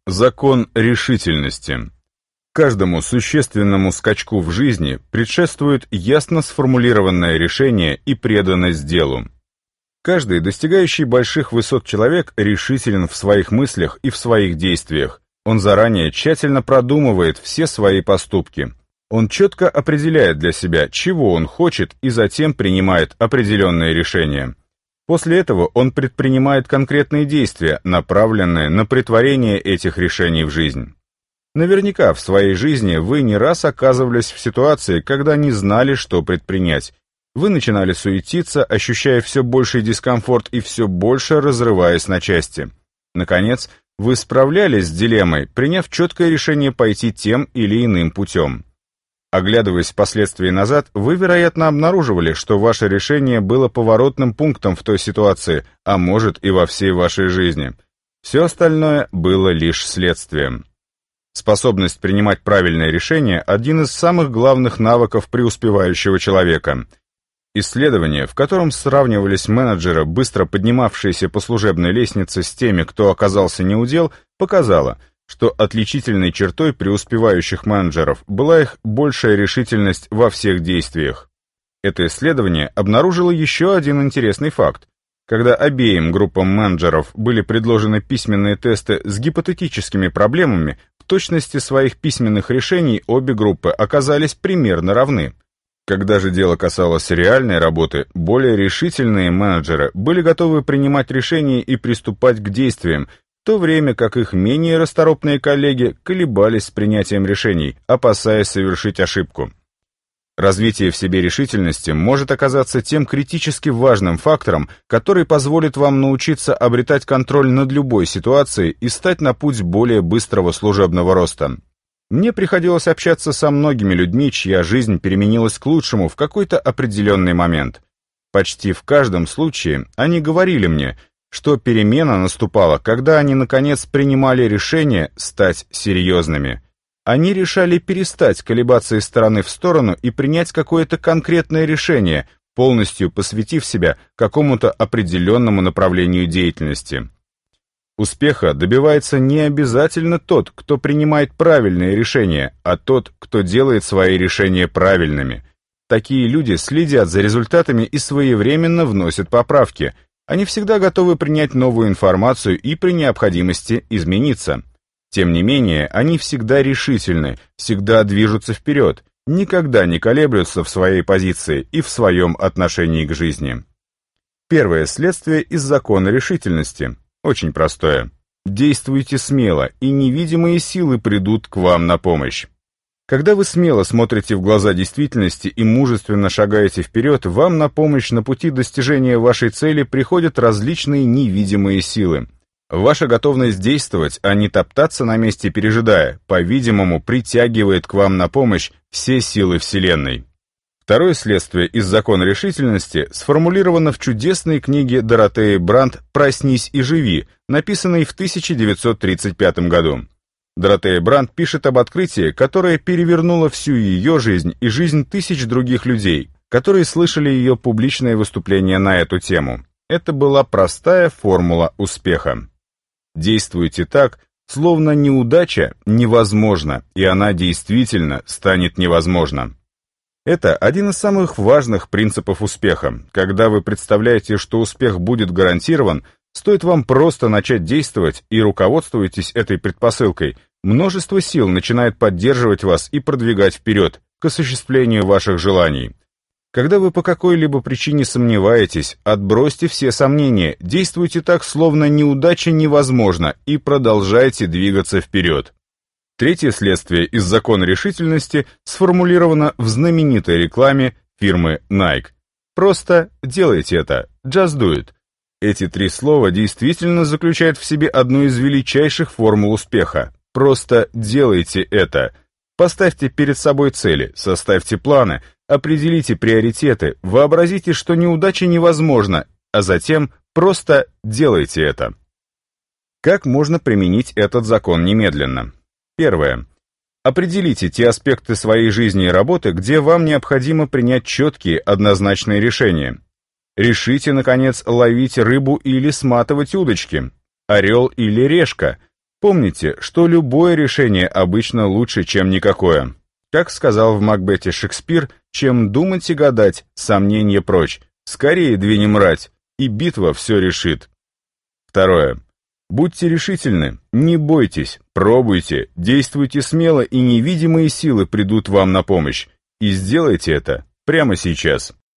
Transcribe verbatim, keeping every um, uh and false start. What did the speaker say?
Закон решительности. Каждому существенному скачку в жизни предшествует ясно сформулированное решение и преданность делу. Каждый, достигающий больших высот человек, решителен в своих мыслях и в своих действиях. Он заранее тщательно продумывает все свои поступки. Он четко определяет для себя, чего он хочет, и затем принимает определенные решения. После этого он предпринимает конкретные действия, направленные на претворение этих решений в жизнь. Наверняка в своей жизни вы не раз оказывались в ситуации, когда не знали, что предпринять. Вы начинали суетиться, ощущая все больший дискомфорт и все больше разрываясь на части. Наконец, вы справлялись с дилеммой, приняв четкое решение пойти тем или иным путем. Оглядываясь впоследствии назад, вы, вероятно, обнаруживали, что ваше решение было поворотным пунктом в той ситуации, а может и во всей вашей жизни. Все остальное было лишь следствием. Способность принимать правильные решения – один из самых главных навыков преуспевающего человека. Исследование, в котором сравнивались менеджеры, быстро поднимавшиеся по служебной лестнице, с теми, кто оказался неудел, показало, что отличительной чертой преуспевающих менеджеров была их большая решительность во всех действиях. Это исследование обнаружило еще один интересный факт. Когда обеим группам менеджеров были предложены письменные тесты с гипотетическими проблемами, в точности своих письменных решений обе группы оказались примерно равны. Когда же дело касалось реальной работы, более решительные менеджеры были готовы принимать решения и приступать к действиям, в то время как их менее расторопные коллеги колебались с принятием решений, опасаясь совершить ошибку. Развитие в себе решительности может оказаться тем критически важным фактором, который позволит вам научиться обретать контроль над любой ситуацией и стать на путь более быстрого служебного роста. Мне приходилось общаться со многими людьми, чья жизнь переменилась к лучшему в какой-то определенный момент. Почти в каждом случае они говорили мне, что перемена наступала, когда они, наконец, принимали решение стать серьезными. Они решали перестать колебаться из стороны в сторону и принять какое-то конкретное решение, полностью посвятив себя какому-то определенному направлению деятельности. Успеха добивается не обязательно тот, кто принимает правильные решения, а тот, кто делает свои решения правильными. Такие люди следят за результатами и своевременно вносят поправки. Они всегда готовы принять новую информацию и при необходимости измениться. Тем не менее, они всегда решительны, всегда движутся вперед, никогда не колеблются в своей позиции и в своем отношении к жизни. Первое следствие из закона решительности. Очень простое. Действуйте смело, и невидимые силы придут к вам на помощь. Когда вы смело смотрите в глаза действительности и мужественно шагаете вперед, вам на помощь на пути достижения вашей цели приходят различные невидимые силы. Ваша готовность действовать, а не топтаться на месте пережидая, по-видимому, притягивает к вам на помощь все силы Вселенной. Второе следствие из закона решительности сформулировано в чудесной книге Доротеи Бранд «Проснись и живи», написанной в тысяча девятьсот тридцать пятом году. Доротея Бранд пишет об открытии, которое перевернуло всю ее жизнь и жизнь тысяч других людей, которые слышали ее публичные выступления на эту тему. Это была простая формула успеха. Действуйте так, словно неудача невозможна, и она действительно станет невозможна. Это один из самых важных принципов успеха. Когда вы представляете, что успех будет гарантирован, стоит вам просто начать действовать и руководствуетесь этой предпосылкой, множество сил начинает поддерживать вас и продвигать вперед, к осуществлению ваших желаний. Когда вы по какой-либо причине сомневаетесь, отбросьте все сомнения, действуйте так, словно неудача невозможна, и продолжайте двигаться вперед. Третье следствие из закона решительности сформулировано в знаменитой рекламе фирмы Nike. Просто делайте это, just do it. Эти три слова действительно заключают в себе одну из величайших формул успеха. Просто делайте это. Поставьте перед собой цели, составьте планы, определите приоритеты, вообразите, что неудача невозможна, а затем просто делайте это. Как можно применить этот закон немедленно? Первое. Определите те аспекты своей жизни и работы, где вам необходимо принять четкие, однозначные решения. Решите, наконец, ловить рыбу или сматывать удочки, орел или решка, Помните, что любое решение обычно лучше, чем никакое. Как сказал в Макбете Шекспир, чем думать и гадать, сомнения прочь, скорее двинем рать, и битва все решит. Второе. Будьте решительны, не бойтесь, пробуйте, действуйте смело, и невидимые силы придут вам на помощь. И сделайте это прямо сейчас.